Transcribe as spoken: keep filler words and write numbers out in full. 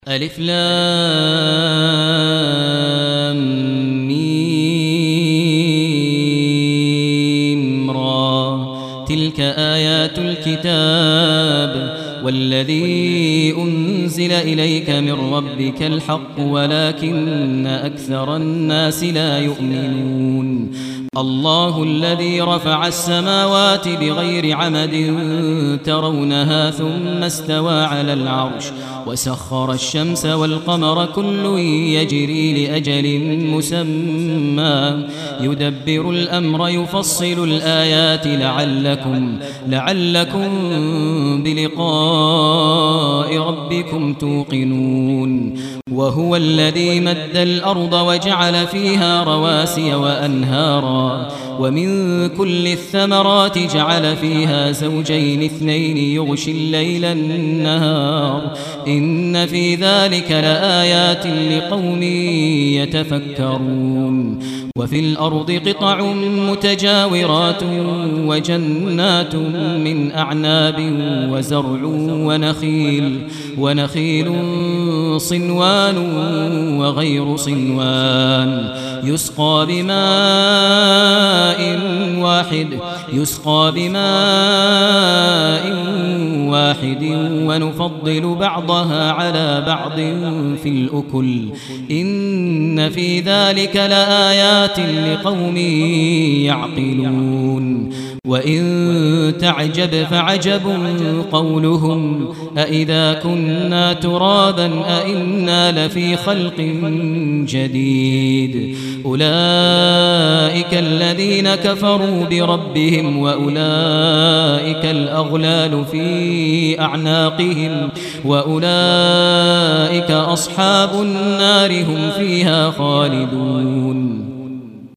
ألف لام ميم را تلك آيات الكتاب والذي أنزل إليك من ربك الحق ولكن أكثر الناس لا يؤمنون. الله الذي رفع السماوات بغير عمد ترونها ثم استوى على العرش وسخر الشمس والقمر كل يجري لأجل مسمى يدبر الأمر يفصل الآيات لعلكم, لعلكم بلقاء ربكم توقنون. وهو الذي مد الأرض وجعل فيها رواسي وأنهارا ومن كل الثمرات جعل فيها زوجين اثنين يغشي الليل النهار إن في ذلك لآيات لقوم يتفكرون. وفي الأرض قطع متجاورات وجنات من أعناب وزرع ونخيل, ونخيل صنوان وغير صنوان يسقى بماء واحد يسقى بماء واحد ونفضل بعضها على بعض في الأكل إن في ذلك لآيات لقوم يعقلون. وإن تعجب فعجب قولهم أإذا كنا ترابا أإنا لفي خلق جديد أولئك الذين كفروا بربهم وأولئك الأغلال في أعناقهم وأولئك أصحاب النار هم فيها خالدون.